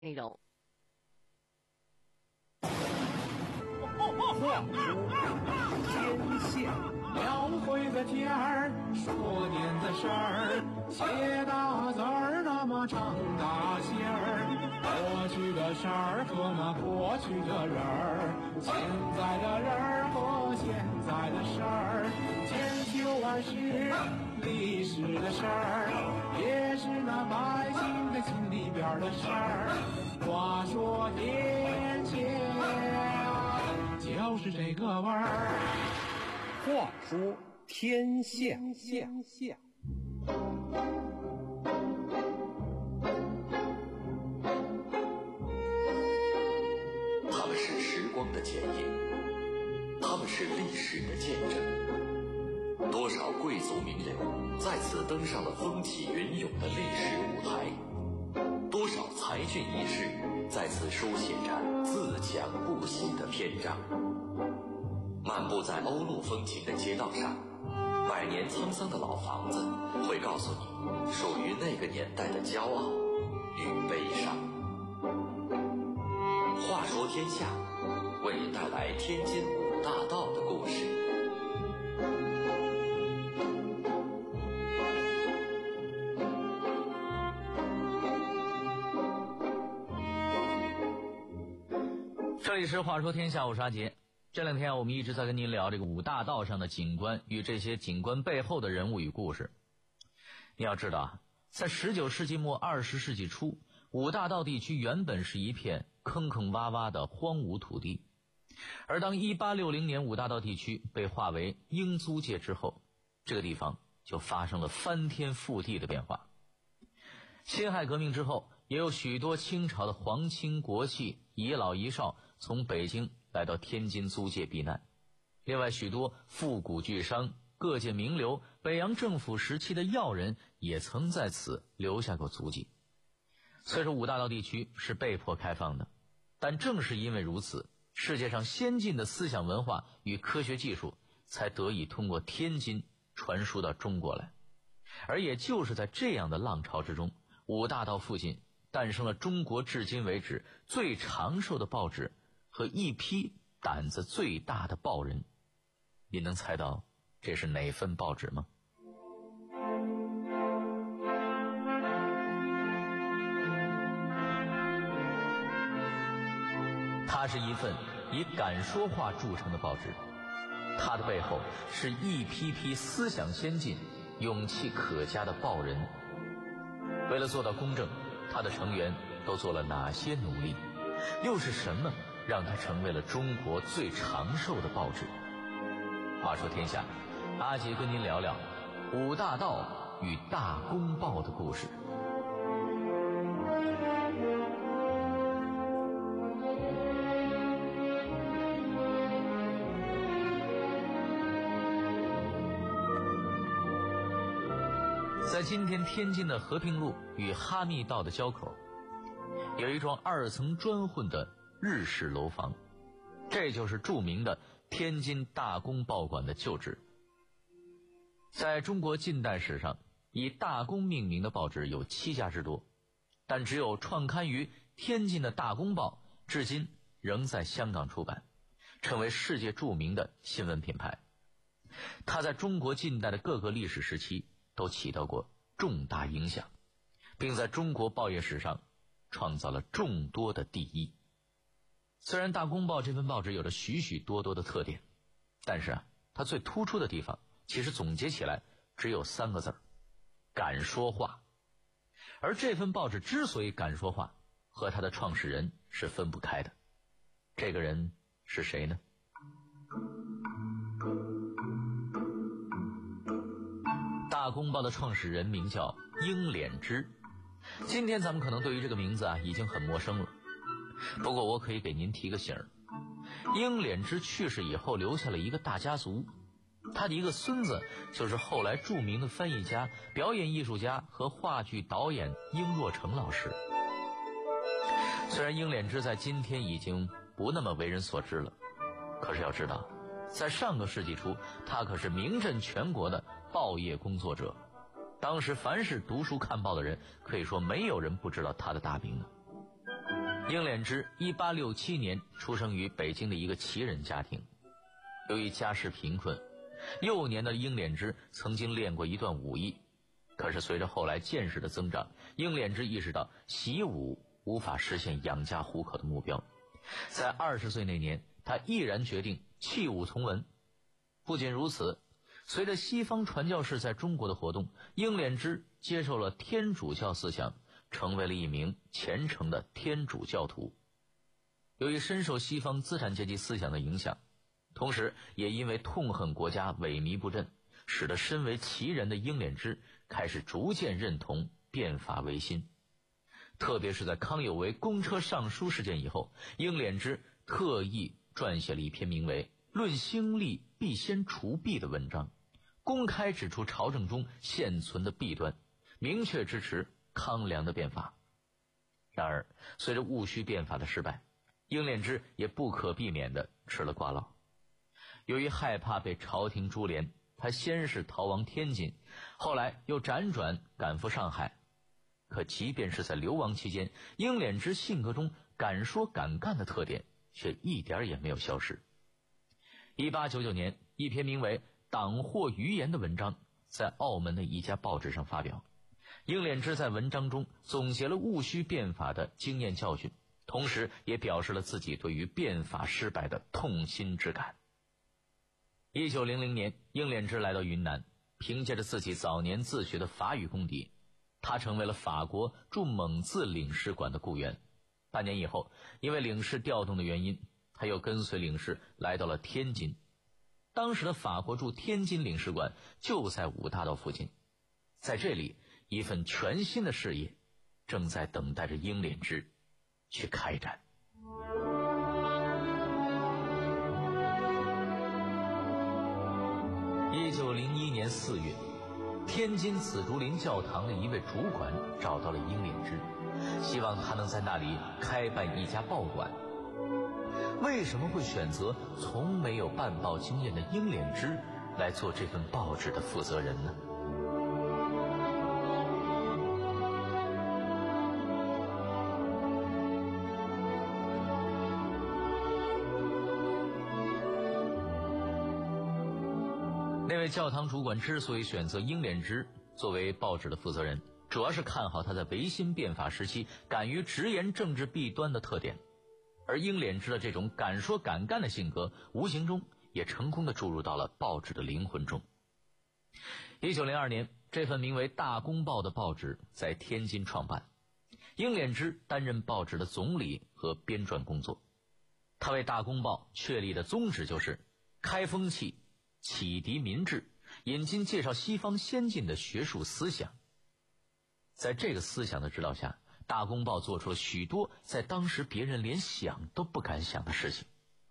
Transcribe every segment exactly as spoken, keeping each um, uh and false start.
内容。 话说天下， 描绘的天儿，说点子事儿，写大字儿，那么唱大戏儿。过去的事儿和那过去的人儿，现在的人儿和现在的事儿，千秋万世历史的事儿，也是那百姓的心里边的事儿。话说天下，就是这个味儿。 话说天下， 天下。 他们是时光的剪影，他们是历史的见证。多少贵族名流在此登上了风起云涌的历史舞台，多少才俊逸士在此书写着自强不息的篇章。漫步在欧陆风情的街道上，百年沧桑的老房子会告诉你属于那个年代的骄傲与悲伤。话说天下，为你带来天津五大道的故事。 这里是话说天下，我是阿杰。这两天我们一直在跟您聊这个五大道上的景观与这些景观背后的人物与故事。你要知道啊，在十九世纪末二十世纪初，五大道地区原本是一片坑坑洼洼的荒芜土地，而当一八六零年五大道地区被划为英租界之后，这个地方就发生了翻天覆地的变化。辛亥革命之后，也有许多清朝的皇亲国戚遗老遗少从北京来到天津租界避难。另外许多富贾巨商、各界名流、北洋政府时期的要人也曾在此留下过足迹。虽说五大道地区是被迫开放的，但正是因为如此，世界上先进的思想文化与科学技术才得以通过天津传输到中国来。而也就是在这样的浪潮之中，五大道附近诞生了中国至今为止最长寿的报纸和一批胆子最大的报人。你能猜到这是哪份报纸吗？它是一份以敢说话著称的报纸，它的背后是一批批思想先进、勇气可嘉的报人。为了做到公正，他的成员都做了哪些努力？又是什么让他成为了中国最长寿的报纸？话说天下，阿杰跟您聊聊五大道与大公报的故事。在今天天津的和平路与哈密道的交口，有一幢二层砖混的日式楼房，这就是著名的天津大公报馆的旧址。在中国近代史上，以大公命名的报纸有七家之多，但只有创刊于天津的大公报至今仍在香港出版，成为世界著名的新闻品牌。它在中国近代的各个历史时期都起到过重大影响，并在中国报业史上创造了众多的第一。虽然大公报这份报纸有着许许多多的特点，但是啊，它最突出的地方其实总结起来只有三个字儿：敢说话。而这份报纸之所以敢说话，和它的创始人是分不开的。这个人是谁呢？大公报的创始人名叫英敛之。今天咱们可能对于这个名字啊已经很陌生了，不过我可以给您提个醒儿。英敛之去世以后留下了一个大家族，他的一个孙子就是后来著名的翻译家、表演艺术家和话剧导演英若诚老师。虽然英敛之在今天已经不那么为人所知了，可是要知道，在上个世纪初，他可是名震全国的报业工作者。当时凡是读书看报的人，可以说没有人不知道他的大名啊。 英敛之一八六七年出生于北京的一个旗人家庭，由于家世贫困，幼年的英敛之曾经练过一段武艺，可是随着后来见识的增长，英敛之意识到习武无法实现养家糊口的目标。在二十岁那年，他毅然决定弃武从文。不仅如此，随着西方传教士在中国的活动，英敛之接受了天主教思想，成为了一名虔诚的天主教徒。由于深受西方资产阶级思想的影响，同时也因为痛恨国家萎靡不振，使得身为旗人的英敛之开始逐渐认同变法维新。特别是在康有为公车上书事件以后，英敛之特意撰写了一篇名为《论兴利必先除弊》的文章，公开指出朝政中现存的弊端，明确支持康梁的变法。然而随着戊戌变法的失败，英敛之也不可避免地吃了瓜老。由于害怕被朝廷株连，他先是逃亡天津，后来又辗转赶赴上海。可即便是在流亡期间，英敛之性格中敢说敢干的特点却一点也没有消失。一八九九年，一篇名为《党祸余言》的文章在澳门的一家报纸上发表。英敛之在文章中总结了戊戌变法的经验教训，同时也表示了自己对于变法失败的痛心之感。一九零零年，英敛之来到云南，凭借着自己早年自学的法语功底，他成为了法国驻蒙自领事馆的雇员。半年以后，因为领事调动的原因，他又跟随领事来到了天津。当时的法国驻天津领事馆就在五大道附近，在这里，一份全新的事业正在等待着英敛之去开展。一九零一年四月，天津紫竹林教堂的一位主管找到了英敛之，希望他能在那里开办一家报馆。为什么会选择从没有办报经验的英敛之来做这份报纸的负责人呢？那位教堂主管之所以选择英敛之作为报纸的负责人，主要是看好他在维新变法时期敢于直言政治弊端的特点。而英敛之的这种敢说敢干的性格，无形中也成功地注入到了报纸的灵魂中。一九零二年，这份名为《大公报》的报纸在天津创办，英敛之担任报纸的总理和编撰工作。他为《大公报》确立的宗旨就是开风气、启迪民智，引进介绍西方先进的学术思想。在这个思想的指导下，大公报做出了许多在当时别人连想都不敢想的事情。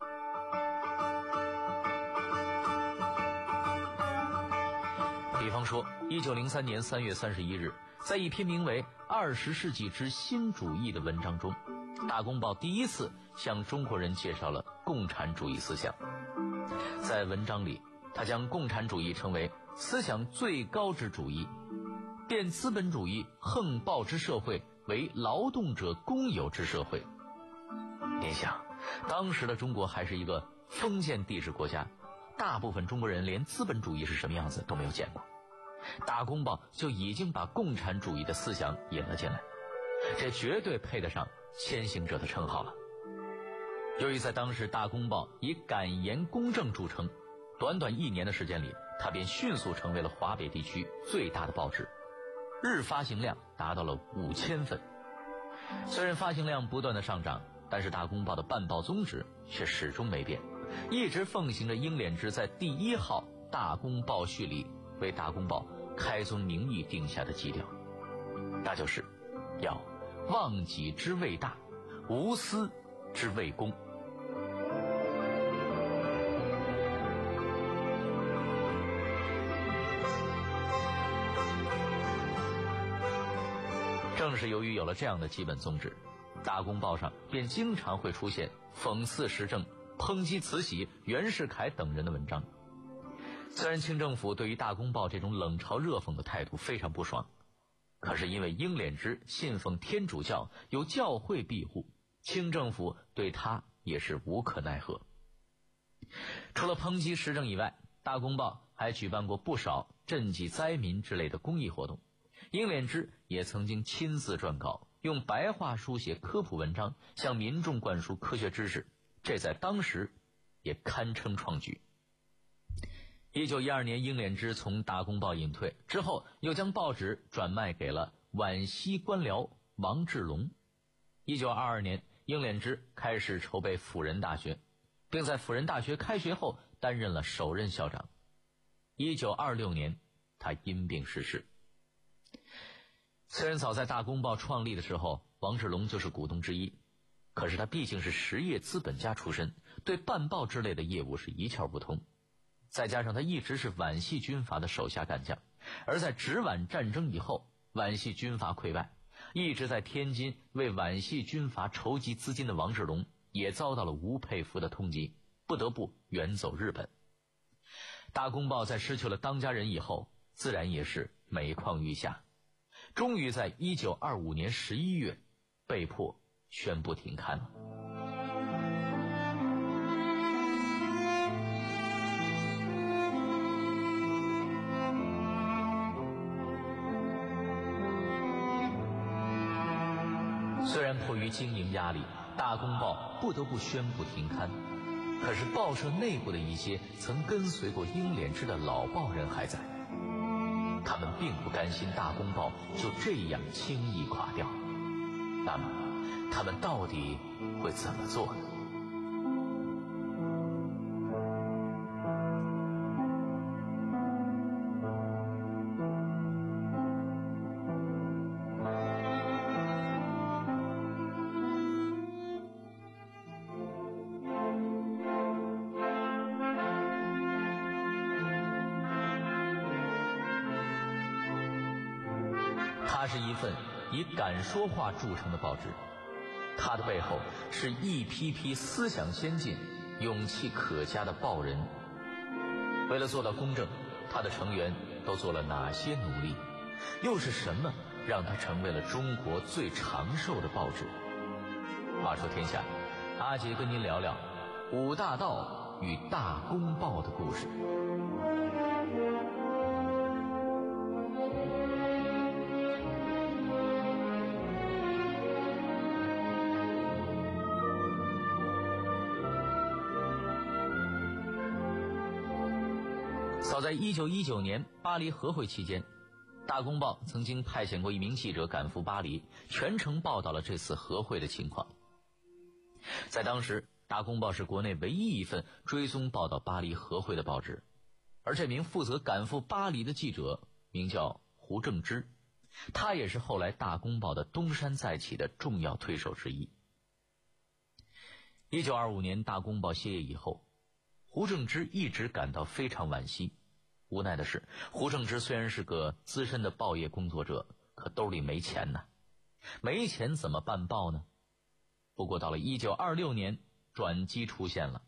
比方说一九零三年三月三十一日，在一篇名为《二十世纪之新主义》的文章中，大公报第一次向中国人介绍了共产主义思想。在文章里，他将共产主义称为思想最高之主义，变资本主义横暴之社会为劳动者公有之社会。您想，当时的中国还是一个封建帝制国家，大部分中国人连资本主义是什么样子都没有见过，大公报就已经把共产主义的思想引了进来，这绝对配得上先行者的称号了。由于在当时大公报以敢言公正著称，短短一年的时间里，它便迅速成为了华北地区最大的报纸，日发行量达到了五千份。虽然发行量不断的上涨，但是大公报的办报宗旨却始终没变，一直奉行着英敛之在第一号大公报序里为大公报开宗明义定下的基调，那就是要忘己之谓大，无私之谓公。正是由于有了这样的基本宗旨，大公报上便经常会出现讽刺时政、抨击慈禧、袁世凯等人的文章。虽然清政府对于大公报这种冷嘲热讽的态度非常不爽，可是因为英敛之信奉天主教，有教会庇护， 清政府对他也是无可奈何。除了抨击时政以外，大公报还举办过不少赈济灾民之类的公益活动。英敛之也曾经亲自撰稿，用白话书写科普文章，向民众灌输科学知识，这在当时也堪称创举。一九一二年，英敛之从大公报隐退之后，又将报纸转卖给了皖西官僚王志龙。一九二二年，英敛之开始筹备辅仁大学，并在辅仁大学开学后担任了首任校长。一九二六年，他因病逝世。虽然早在大公报创立的时候，王志龙就是股东之一，可是他毕竟是实业资本家出身，对办报之类的业务是一窍不通。再加上他一直是皖系军阀的手下干将，而在直皖战争以后，皖系军阀溃败，一直在天津为皖系军阀筹集资金的王志龙也遭到了吴佩孚的通缉，不得不远走日本。大公报在失去了当家人以后，自然也是每况愈下，终于在一九二五年十一月被迫宣布停刊了。虽然迫于经营压力，大公报不得不宣布停刊，可是报社内部的一些曾跟随过英敛之的老报人还在，他们并不甘心大公报就这样轻易垮掉。那么他们到底会怎么做呢？它是一份以敢说话著称的报纸，它的背后是一批批思想先进、勇气可嘉的报人。为了做到公正，它的成员都做了哪些努力？又是什么让它成为了中国最长寿的报纸？话说天下，阿杰跟您聊聊五大道与大公报的故事。早在一九一九年巴黎和会期间，大公报曾经派遣过一名记者赶赴巴黎，全程报道了这次和会的情况。在当时，大公报是国内唯一一份追踪报道巴黎和会的报纸，而这名负责赶赴巴黎的记者名叫胡正之，他也是后来大公报的东山再起的重要推手之一。一九二五年大公报歇业以后，胡正之一直感到非常惋惜。无奈的是，胡正之虽然是个资深的报业工作者，可兜里没钱呢。没钱怎么办报呢？不过到了一九二六年，转机出现了。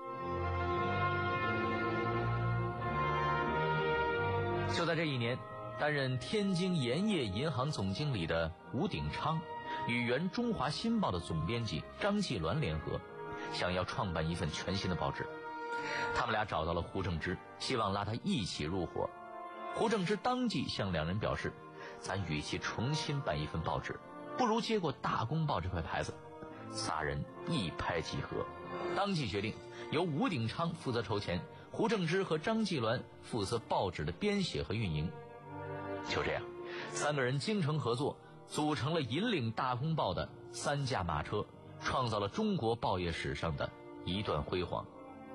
就在这一年，担任天津盐业银行总经理的吴鼎昌与原中华新报的总编辑张继鸾联合，想要创办一份全新的报纸。他们俩找到了胡正之，希望拉他一起入伙。胡正之当即向两人表示，咱与其重新办一份报纸，不如接过大公报这块牌子。仨人一拍即合，当即决定由吴鼎昌负责筹钱，胡正之和张继鸾负责报纸的编写和运营。就这样，三个人精诚合作，组成了引领大公报的三驾马车，创造了中国报业史上的一段辉煌。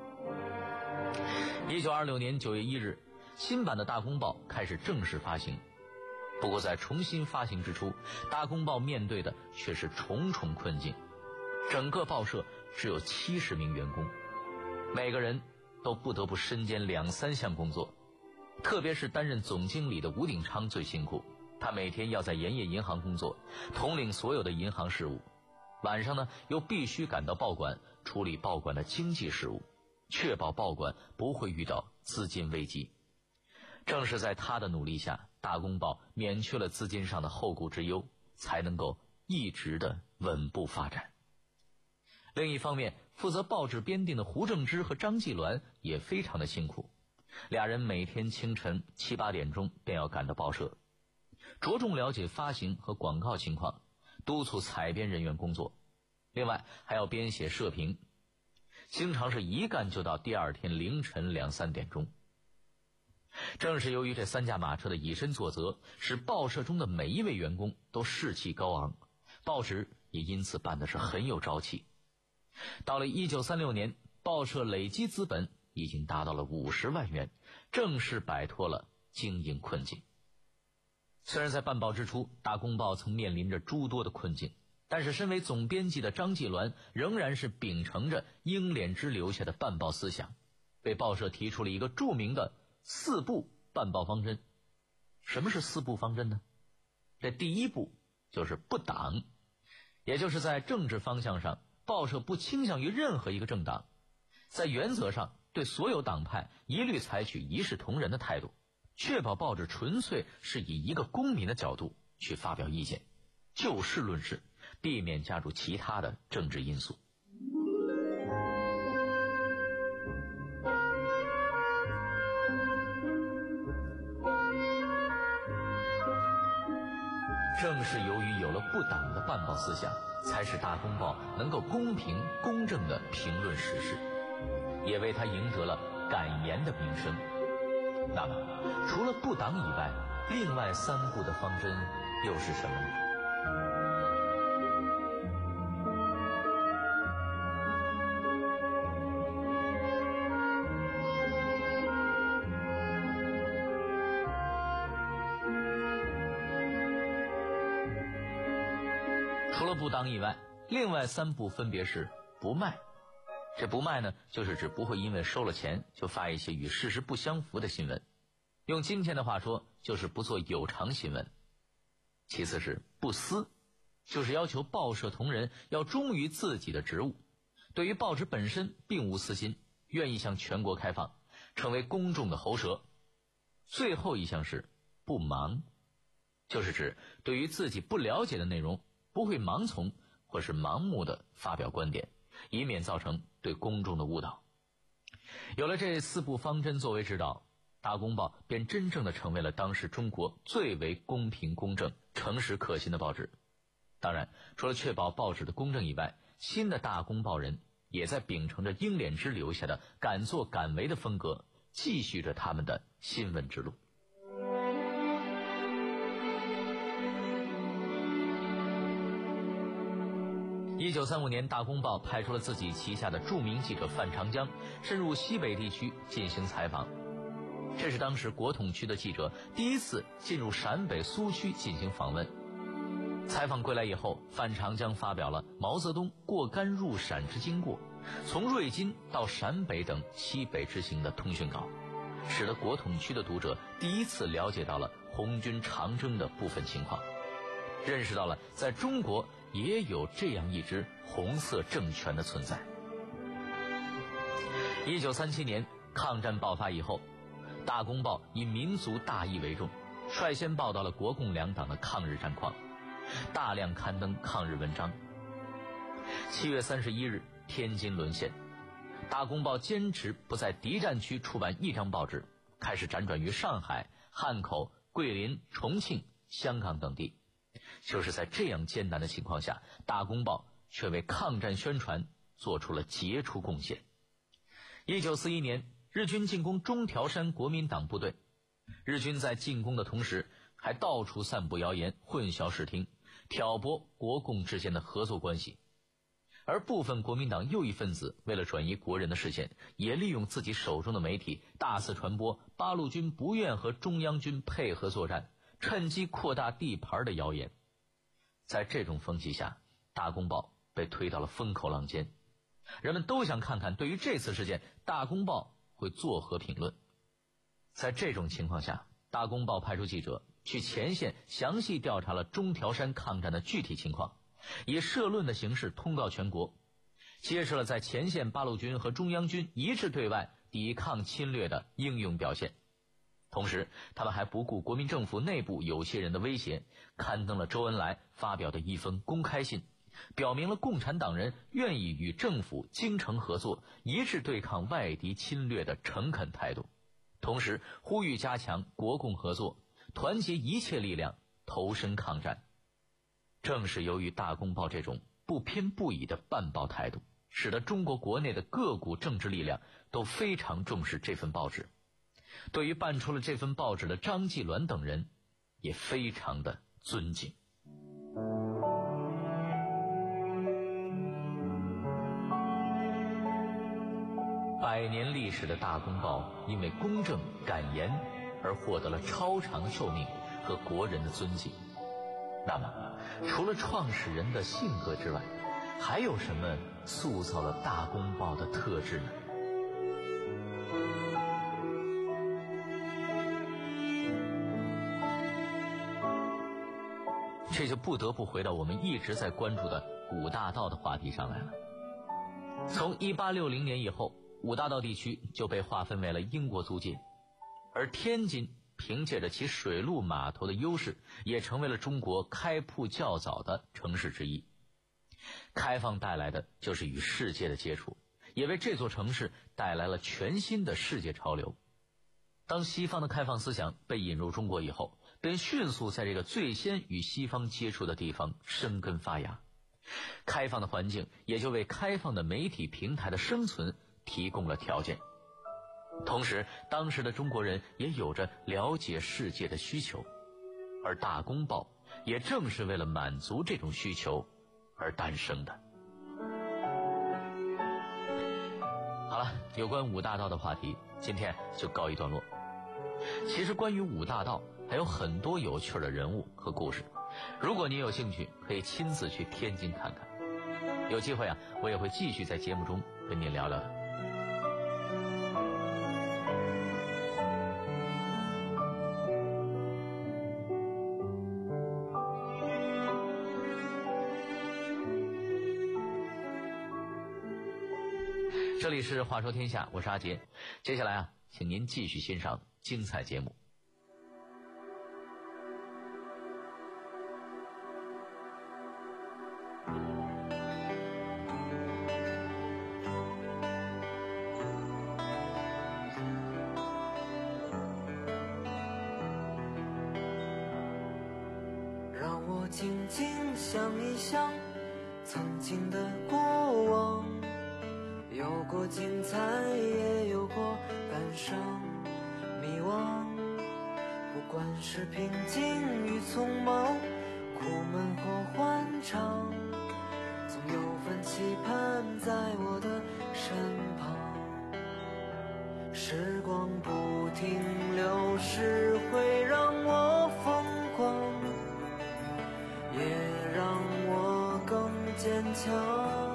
一九二六年九月一日，新版的大公报开始正式发行。不过在重新发行之初，大公报面对的却是重重困境。整个报社只有七十名员工，每个人都不得不身兼两三项工作。特别是担任总经理的吴鼎昌最辛苦，他每天要在盐业银行工作，统领所有的银行事务，晚上呢又必须赶到报馆处理报馆的经济事务，确保报馆不会遇到资金危机。正是在他的努力下，大公报免去了资金上的后顾之忧，才能够一直的稳步发展。 另一方面，负责报纸编订的胡正之和张继鸾也非常的辛苦，俩人每天清晨七八点钟便要赶到报社，着重了解发行和广告情况，督促采编人员工作，另外还要编写社评，经常是一干就到第二天凌晨两三点钟。正是由于这三驾马车的以身作则，使报社中的每一位员工都士气高昂，报纸也因此办的是很有朝气。到了一九三六年，报社累积资本已经达到了五十万元，正式摆脱了经营困境。虽然在办报之初，大公报曾面临着诸多的困境，但是身为总编辑的张继鸾仍然是秉承着英敛之留下的办报思想，为报社提出了一个著名的四不办报方针。什么是四不方针呢？这第一步就是不党，也就是在政治方向上，报社不倾向于任何一个政党，在原则上对所有党派一律采取一视同仁的态度，确保报纸纯粹是以一个公民的角度去发表意见，就事论事，避免加入其他的政治因素。正是由于有了不党的办报思想，才使大公报能够公平公正地评论时事，也为他赢得了敢言的名声。那么除了不党以外，另外三不的方针又是什么呢？除了不党以外，另外三不分别是不卖。这不卖呢，就是指不会因为收了钱就发一些与事实不相符的新闻，用今天的话说就是不做有偿新闻。其次是不私，就是要求报社同仁要忠于自己的职务，对于报纸本身并无私心，愿意向全国开放，成为公众的喉舌。最后一项是不盲，就是指对于自己不了解的内容不会盲从或是盲目的发表观点，以免造成对公众的误导。有了这四部方针作为指导，大公报便真正的成为了当时中国最为公平公正、诚实可信的报纸。当然，除了确保报纸的公正以外，新的大公报人也在秉承着英敛之留下的敢作敢为的风格，继续着他们的新闻之路。一九三五年，大公报派出了自己旗下的著名记者范长江，深入西北地区进行采访。这是当时国统区的记者第一陕进入陕北苏区进行访问。采访归来以后，范长江发表了毛泽东过甘入陕之经过，从瑞金到陕北等西北之行的通讯稿，使得国统区的读者第一次了解到了红军长征的部分情况，认识到了在中国也有这样一支红色政权的存在。一九三七年抗战爆发以后，大公报以民族大义为重，率先报道了国共两党的抗日战况，大量刊登抗日文章。七月三十一日，天津沦陷，大公报坚持不在敌占区出版一张报纸，开始辗转于上海、汉口、桂林、重庆、香港等地。就是在这样艰难的情况下，大公报却为抗战宣传做出了杰出贡献。一九四一年，日军进攻中条山国民党部队，日军在进攻的同时还到处散布谣言，混淆视听，挑拨国共之间的合作关系。而部分国民党右翼分子为了转移国人的视线，也利用自己手中的媒体大肆传播八路军不愿和中央军配合作战，趁机扩大地盘的谣言。在这种风气下，大公报被推到了风口浪尖，人们都想看看对于这次事件大公报会作何评论。在这种情况下，大公报派出记者去前线详细调查了中条山抗战的具体情况，以社论的形式通告全国，揭示了在前线八路军和中央军一致对外抵抗侵略的英勇表现。同时，他们还不顾国民政府内部有些人的威胁，刊登了周恩来发表的一封公开信， 表明了共产党人愿意与政府精诚合作，一致对抗外敌侵略的诚恳态度，同时呼吁加强国共合作，团结一切力量，投身抗战。正是由于《大公报》这种不偏不倚的办报态度，使得中国国内的各股政治力量都非常重视这份报纸，对于办出了这份报纸的张继鸾等人也非常的尊敬。百年历史的《大公报》因为公正敢言而获得了超长的寿命和国人的尊敬。那么除了创始人的性格之外，还有什么塑造了《大公报》的特质呢？这就不得不回到我们一直在关注的五大道的话题上来了。从一八六零年以后，五大道地区就被划分为了英国租界，而天津凭借着其水陆码头的优势，也成为了中国开埠较早的城市之一。开放带来的就是与世界的接触，也为这座城市带来了全新的世界潮流。当西方的开放思想被引入中国以后，便迅速在这个最先与西方接触的地方生根发芽，开放的环境也就为开放的媒体平台的生存提供了条件。同时，当时的中国人也有着了解世界的需求，而《大公报》也正是为了满足这种需求而诞生的。好了，有关五大道的话题今天就告一段落。其实关于五大道还有很多有趣的人物和故事，如果你有兴趣，可以亲自去天津看看。有机会啊，我也会继续在节目中跟您聊聊的。这里是话说天下，我是阿杰。接下来啊，请您继续欣赏精彩节目。 让我静静想一想曾经的过往，有过精彩，也有过感伤迷惘。不管是平静与匆忙，苦闷或欢畅，总有份期盼在我的身旁。时光不停流逝，会让我疯狂，也让我更坚强。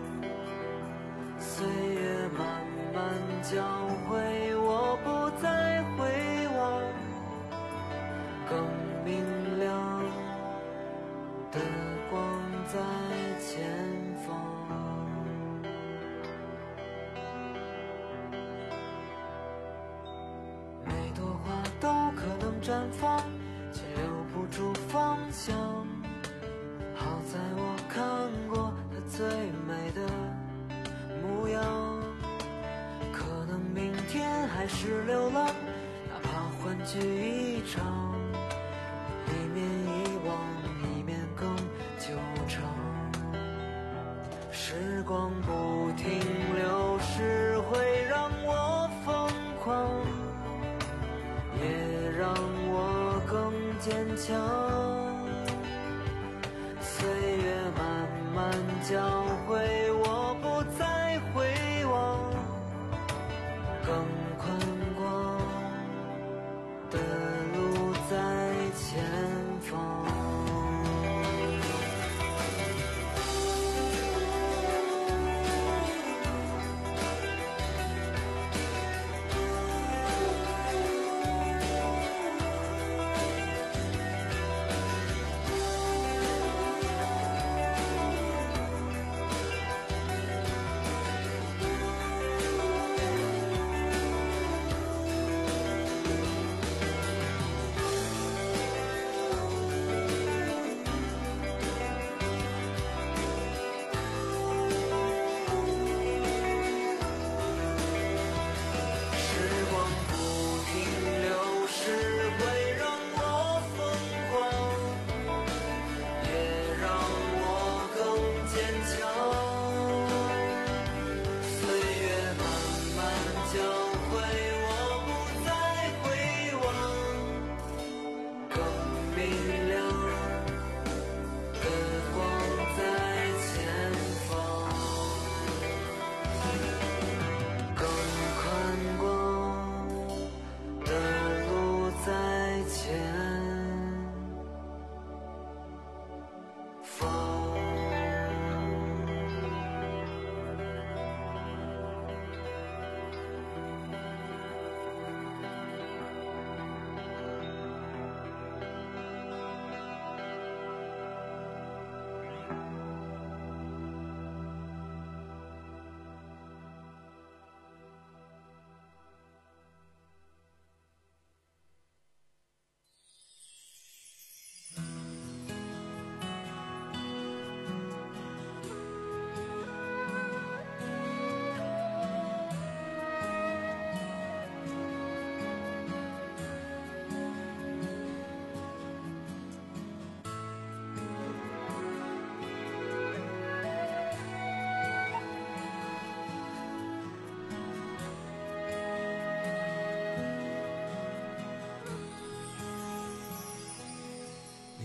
岁月慢慢教会我不再回望，更明亮的光在前方。每朵花都可能绽放，却留不住方向。好在我看过它最美的模样，可能明天还是流浪，哪怕欢聚一场，一面遗忘，一面更久长。时光不停流逝，会让我疯狂，也让我更坚强。岁月慢慢教会我不再回望，更宽广的路在前方。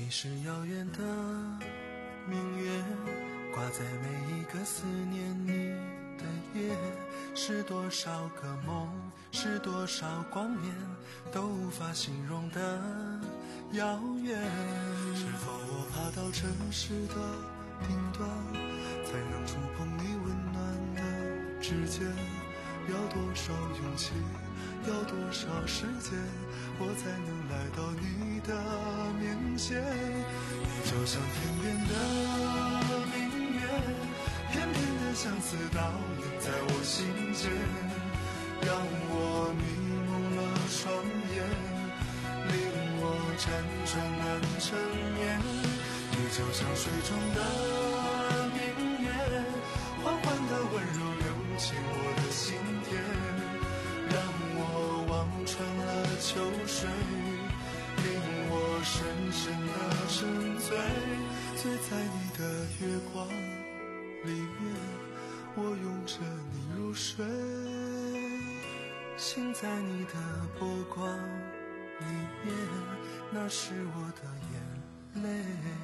你是遥远的明月，挂在每一个思念你的夜，是多少个梦，是多少光年，都无法形容的遥远。是否我爬到城市的顶端，才能触碰你温暖的指尖？要多少勇气，要多少时间，我才能来到你的面前？你就像天边的明月，偏偏的相思倒映在我心间，让我迷蒙了双眼，令我辗转难成眠。你就像水中的明月，缓缓的温柔流进我的心田，让我望穿了秋水，令我深深的沉醉，醉在你的月光里面，我拥着你入睡，醒在你的波光里面，那是我的眼泪。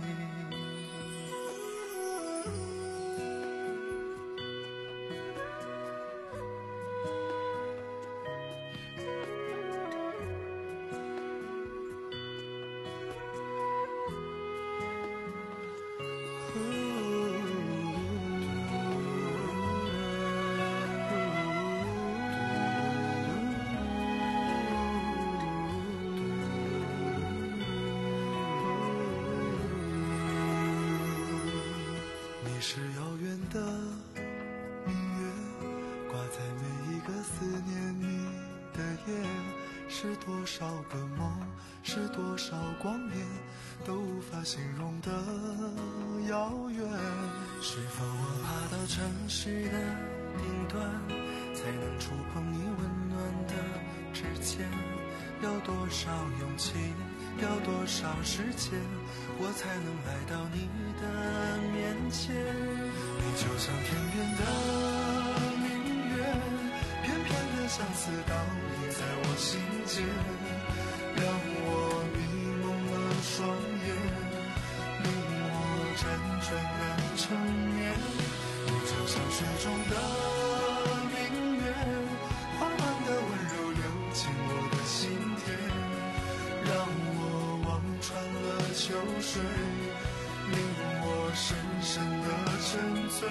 是遥远的明月，挂在每一个思念你的夜，是多少个梦，是多少光年，都无法形容的遥远。是否我爬到城市的顶端，才能触碰你温暖的指尖？要多少勇气，要多少时间，我才能来到你的面前？你就像天边的明月，偏偏的相思倒映在我心间，让我迷蒙了双眼，令我辗转难成眠。你就像水中的明月，缓缓的温柔流进我的心田，让我望穿了秋水，令我深深的沉醉。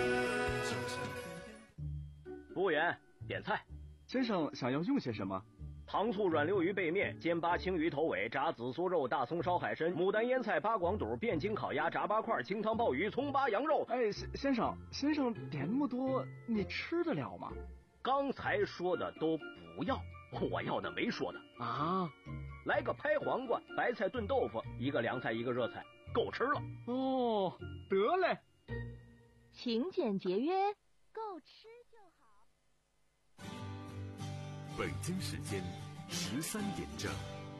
服务员，点菜。 先生想要用些什么？ 糖醋软溜鱼背面、煎巴青鱼头尾、炸紫苏肉、大葱烧海参、牡丹腌菜、八广肚、汴京烤鸭、炸八块、清汤鲍鱼、葱巴羊肉。 哎，先生，先生点那么多，你吃得了吗？ 刚才说的都不要，我要的没说的啊。 来个拍黄瓜、白菜炖豆腐，一个凉菜一个热菜，够吃了。 哦，得嘞。 勤俭节约，够吃就好。 北京时间十三点整。